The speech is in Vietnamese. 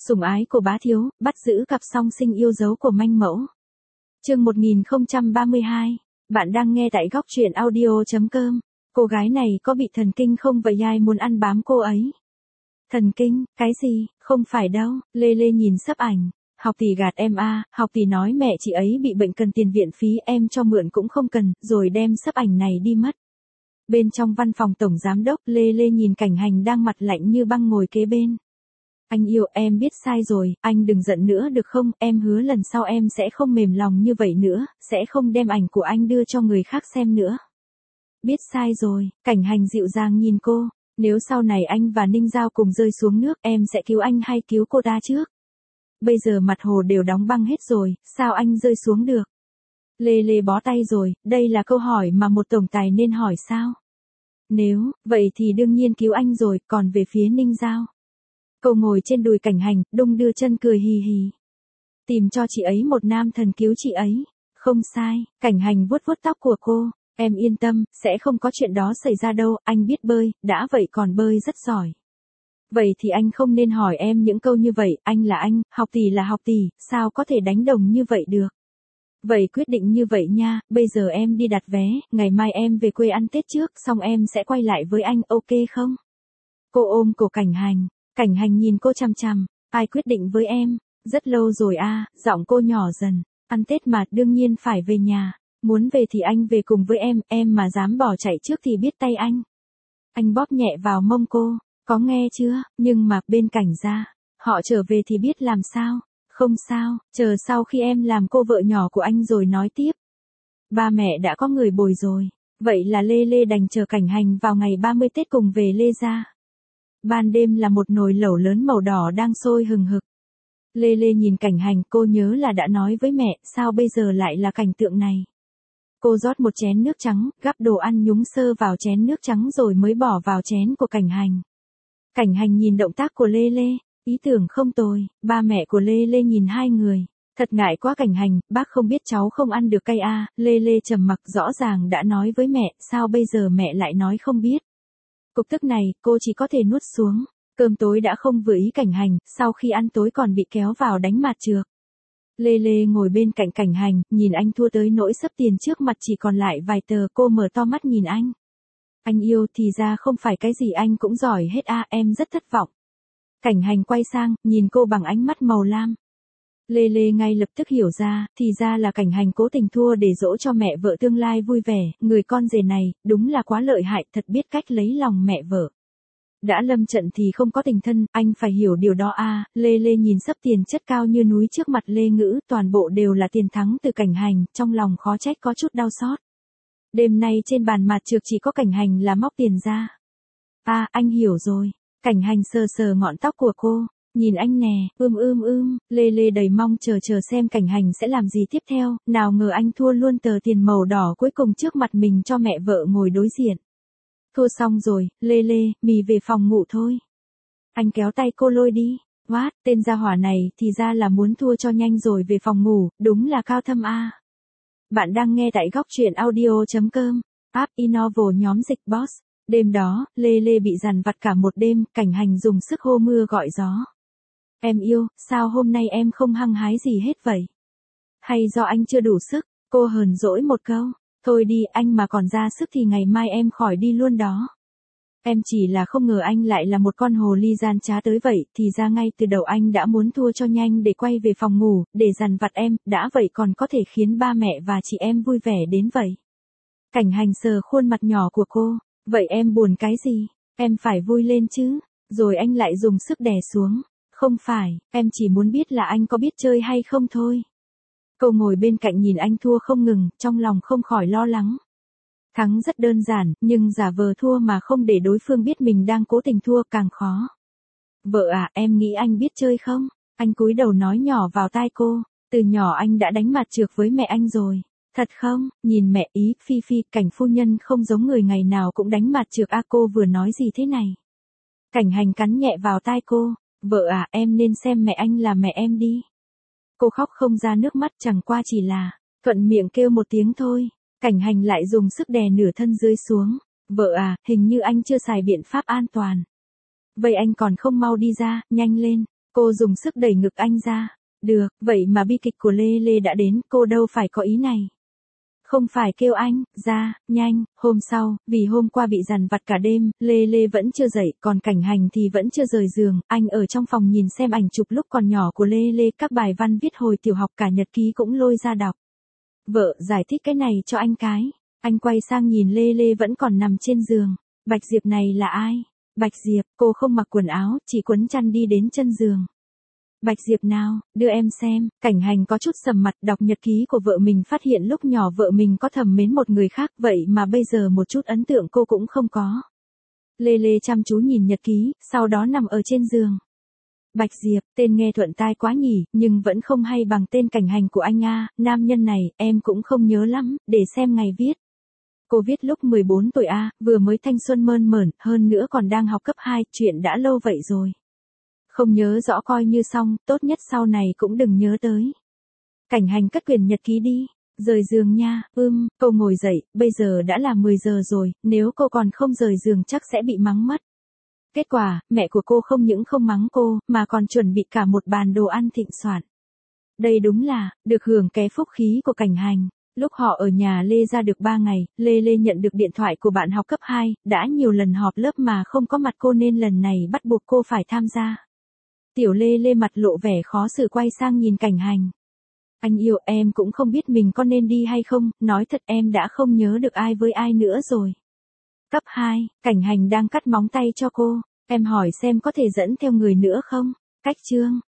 Sủng ái của bá thiếu, bắt giữ cặp song sinh yêu dấu của manh mẫu. Chương 1032. Bạn đang nghe tại góc truyện audio.com. Cô gái này có bị thần kinh không vậy, ai muốn ăn bám cô ấy? Thần kinh, cái gì, không phải đâu. Lê Lê nhìn sấp ảnh. Học tỷ gạt em à, học tỷ nói mẹ chị ấy bị bệnh cần tiền viện phí, em cho mượn cũng không cần, rồi đem sấp ảnh này đi mất. Bên trong văn phòng tổng giám đốc, Lê Lê nhìn Cảnh Hành đang mặt lạnh như băng ngồi kế bên. Anh yêu, em biết sai rồi, anh đừng giận nữa được không, em hứa lần sau em sẽ không mềm lòng như vậy nữa, sẽ không đem ảnh của anh đưa cho người khác xem nữa. Biết sai rồi, Cảnh Hành dịu dàng nhìn cô, nếu sau này anh và Ninh Giao cùng rơi xuống nước, em sẽ cứu anh hay cứu cô ta trước? Bây giờ mặt hồ đều đóng băng hết rồi, sao anh rơi xuống được? Lê Lê bó tay rồi, đây là câu hỏi mà một tổng tài nên hỏi sao? Nếu, vậy thì đương nhiên cứu anh rồi, còn về phía Ninh Giao. Cô ngồi trên đùi Cảnh Hành, đung đưa chân cười hì hì. Tìm cho chị ấy một nam thần cứu chị ấy. Không sai, Cảnh Hành vuốt vuốt tóc của cô. Em yên tâm, sẽ không có chuyện đó xảy ra đâu, anh biết bơi, đã vậy còn bơi rất giỏi. Vậy thì anh không nên hỏi em những câu như vậy, anh là anh, học tỷ là học tỷ, sao có thể đánh đồng như vậy được. Vậy quyết định như vậy nha, bây giờ em đi đặt vé, ngày mai em về quê ăn Tết trước, xong em sẽ quay lại với anh, ok không? Cô ôm cổ Cảnh Hành. Cảnh Hành nhìn cô chằm chằm, ai quyết định với em? Rất lâu rồi à, giọng cô nhỏ dần. Ăn Tết mà, đương nhiên phải về nhà. Muốn về thì anh về cùng với em mà dám bỏ chạy trước thì biết tay anh. Anh bóp nhẹ vào mông cô, có nghe chưa, nhưng mà bên Cảnh ra, họ trở về thì biết làm sao. Không sao, chờ sau khi em làm cô vợ nhỏ của anh rồi nói tiếp. Ba mẹ đã có người bồi rồi, vậy là Lê Lê đành chờ Cảnh Hành vào ngày 30 Tết cùng về Lê gia. Ban đêm là một nồi lẩu lớn màu đỏ đang sôi hừng hực. Lê Lê nhìn Cảnh Hành, cô nhớ là đã nói với mẹ, sao bây giờ lại là cảnh tượng này. Cô rót một chén nước trắng, gắp đồ ăn nhúng sơ vào chén nước trắng rồi mới bỏ vào chén của Cảnh Hành. Cảnh Hành nhìn động tác của Lê Lê, ý tưởng không tồi, ba mẹ của Lê Lê nhìn hai người. Thật ngại quá Cảnh Hành, bác không biết cháu không ăn được cay à, Lê Lê trầm mặc, rõ ràng đã nói với mẹ, sao bây giờ mẹ lại nói không biết. Cục tức này, cô chỉ có thể nuốt xuống. Cơm tối đã không vừa ý Cảnh Hành, sau khi ăn tối còn bị kéo vào đánh mặt trược. Lê Lê ngồi bên cạnh Cảnh Hành, nhìn anh thua tới nỗi sấp tiền trước mặt chỉ còn lại vài tờ, cô mở to mắt nhìn anh. Anh yêu, thì ra không phải cái gì anh cũng giỏi hết à, em rất thất vọng. Cảnh Hành quay sang, nhìn cô bằng ánh mắt màu lam. Lê Lê ngay lập tức hiểu ra, thì ra là Cảnh Hành cố tình thua để dỗ cho mẹ vợ tương lai vui vẻ, người con rể này, đúng là quá lợi hại, thật biết cách lấy lòng mẹ vợ. Đã lâm trận thì không có tình thân, anh phải hiểu điều đó à, Lê Lê nhìn sấp tiền chất cao như núi trước mặt Lê Ngữ, toàn bộ đều là tiền thắng từ Cảnh Hành, trong lòng khó trách có chút đau xót. Đêm nay trên bàn mặt trược chỉ có Cảnh Hành là móc tiền ra. À, anh hiểu rồi. Cảnh Hành sờ sờ ngọn tóc của cô. Nhìn anh nè, Lê Lê đầy mong chờ xem Cảnh Hành sẽ làm gì tiếp theo, nào ngờ anh thua luôn tờ tiền màu đỏ cuối cùng trước mặt mình cho mẹ vợ ngồi đối diện. Thua xong rồi, Lê Lê, mì về phòng ngủ thôi. Anh kéo tay cô lôi đi. What, tên gia hỏa này thì ra là muốn thua cho nhanh rồi về phòng ngủ, đúng là cao thâm a. Bạn đang nghe tại góc truyện audio.com, app Innovo nhóm dịch boss. Đêm đó, Lê Lê bị dằn vặt cả một đêm, Cảnh Hành dùng sức hô mưa gọi gió. Em yêu, sao hôm nay em không hăng hái gì hết vậy? Hay do anh chưa đủ sức? Cô hờn dỗi một câu. Thôi đi, anh mà còn ra sức thì ngày mai em khỏi đi luôn đó. Em chỉ là không ngờ anh lại là một con hồ ly gian trá tới vậy, thì ra ngay từ đầu anh đã muốn thua cho nhanh để quay về phòng ngủ, để dằn vặt em, đã vậy còn có thể khiến ba mẹ và chị em vui vẻ đến vậy. Cảnh Hành sờ khuôn mặt nhỏ của cô, vậy em buồn cái gì? Em phải vui lên chứ. Rồi anh lại dùng sức đè xuống. Không phải, em chỉ muốn biết là anh có biết chơi hay không thôi. Cô ngồi bên cạnh nhìn anh thua không ngừng, trong lòng không khỏi lo lắng. Thắng rất đơn giản, nhưng giả vờ thua mà không để đối phương biết mình đang cố tình thua càng khó. Vợ à, em nghĩ anh biết chơi không? Anh cúi đầu nói nhỏ vào tai cô, từ nhỏ anh đã đánh mặt trược với mẹ anh rồi. Thật không? Nhìn mẹ ý, Phi, Cảnh phu nhân không giống người ngày nào cũng đánh mặt trược à, cô vừa nói gì thế này? Cảnh Hành cắn nhẹ vào tai cô, vợ à, em nên xem mẹ anh là mẹ em đi. Cô khóc không ra nước mắt, chẳng qua chỉ là thuận miệng kêu một tiếng thôi. Cảnh Hành lại dùng sức đè nửa thân dưới xuống. Vợ à, hình như anh chưa xài biện pháp an toàn. Vậy anh còn không mau đi ra, nhanh lên. Cô dùng sức đẩy ngực anh ra. Được, vậy mà bi kịch của Lê Lê đã đến, cô đâu phải có ý này. Không phải kêu anh, ra, nhanh, hôm sau, vì hôm qua bị dằn vặt cả đêm, Lê Lê vẫn chưa dậy, còn Cảnh Hành thì vẫn chưa rời giường, anh ở trong phòng nhìn xem ảnh chụp lúc còn nhỏ của Lê Lê, các bài văn viết hồi tiểu học cả nhật ký cũng lôi ra đọc. Vợ, giải thích cái này cho anh cái. Anh quay sang nhìn Lê Lê vẫn còn nằm trên giường. Bạch Diệp này là ai? Bạch Diệp, cô không mặc quần áo, chỉ quấn chăn đi đến chân giường. Bạch Diệp nào, đưa em xem. Cảnh Hành có chút sầm mặt, đọc nhật ký của vợ mình, phát hiện lúc nhỏ vợ mình có thầm mến một người khác, vậy mà bây giờ một chút ấn tượng cô cũng không có. Lê Lê chăm chú nhìn nhật ký, sau đó nằm ở trên giường. Bạch Diệp, tên nghe thuận tai quá nhỉ, nhưng vẫn không hay bằng tên Cảnh Hành của anh a. Nam nhân này, em cũng không nhớ lắm, để xem ngày viết. Cô viết lúc 14 tuổi a, vừa mới thanh xuân mơn mởn, hơn nữa còn đang học cấp 2, chuyện đã lâu vậy rồi. Không nhớ rõ coi như xong, tốt nhất sau này cũng đừng nhớ tới. Cảnh Hành cất quyển nhật ký đi, rời giường nha. Cô ngồi dậy, bây giờ đã là 10 giờ rồi, nếu cô còn không rời giường chắc sẽ bị mắng mất. Kết quả, mẹ của cô không những không mắng cô, mà còn chuẩn bị cả một bàn đồ ăn thịnh soạn. Đây đúng là, được hưởng cái phúc khí của Cảnh Hành. Lúc họ ở nhà Lê ra được 3 ngày, Lê nhận được điện thoại của bạn học cấp 2, đã nhiều lần họp lớp mà không có mặt cô nên lần này bắt buộc cô phải tham gia. Tiểu Lê mặt lộ vẻ khó xử quay sang nhìn Cảnh Hành. Anh yêu, em cũng không biết mình có nên đi hay không, nói thật em đã không nhớ được ai với ai nữa rồi. Cấp 2, Cảnh Hành đang cắt móng tay cho cô, em hỏi xem có thể dẫn theo người nữa không? Cách chương.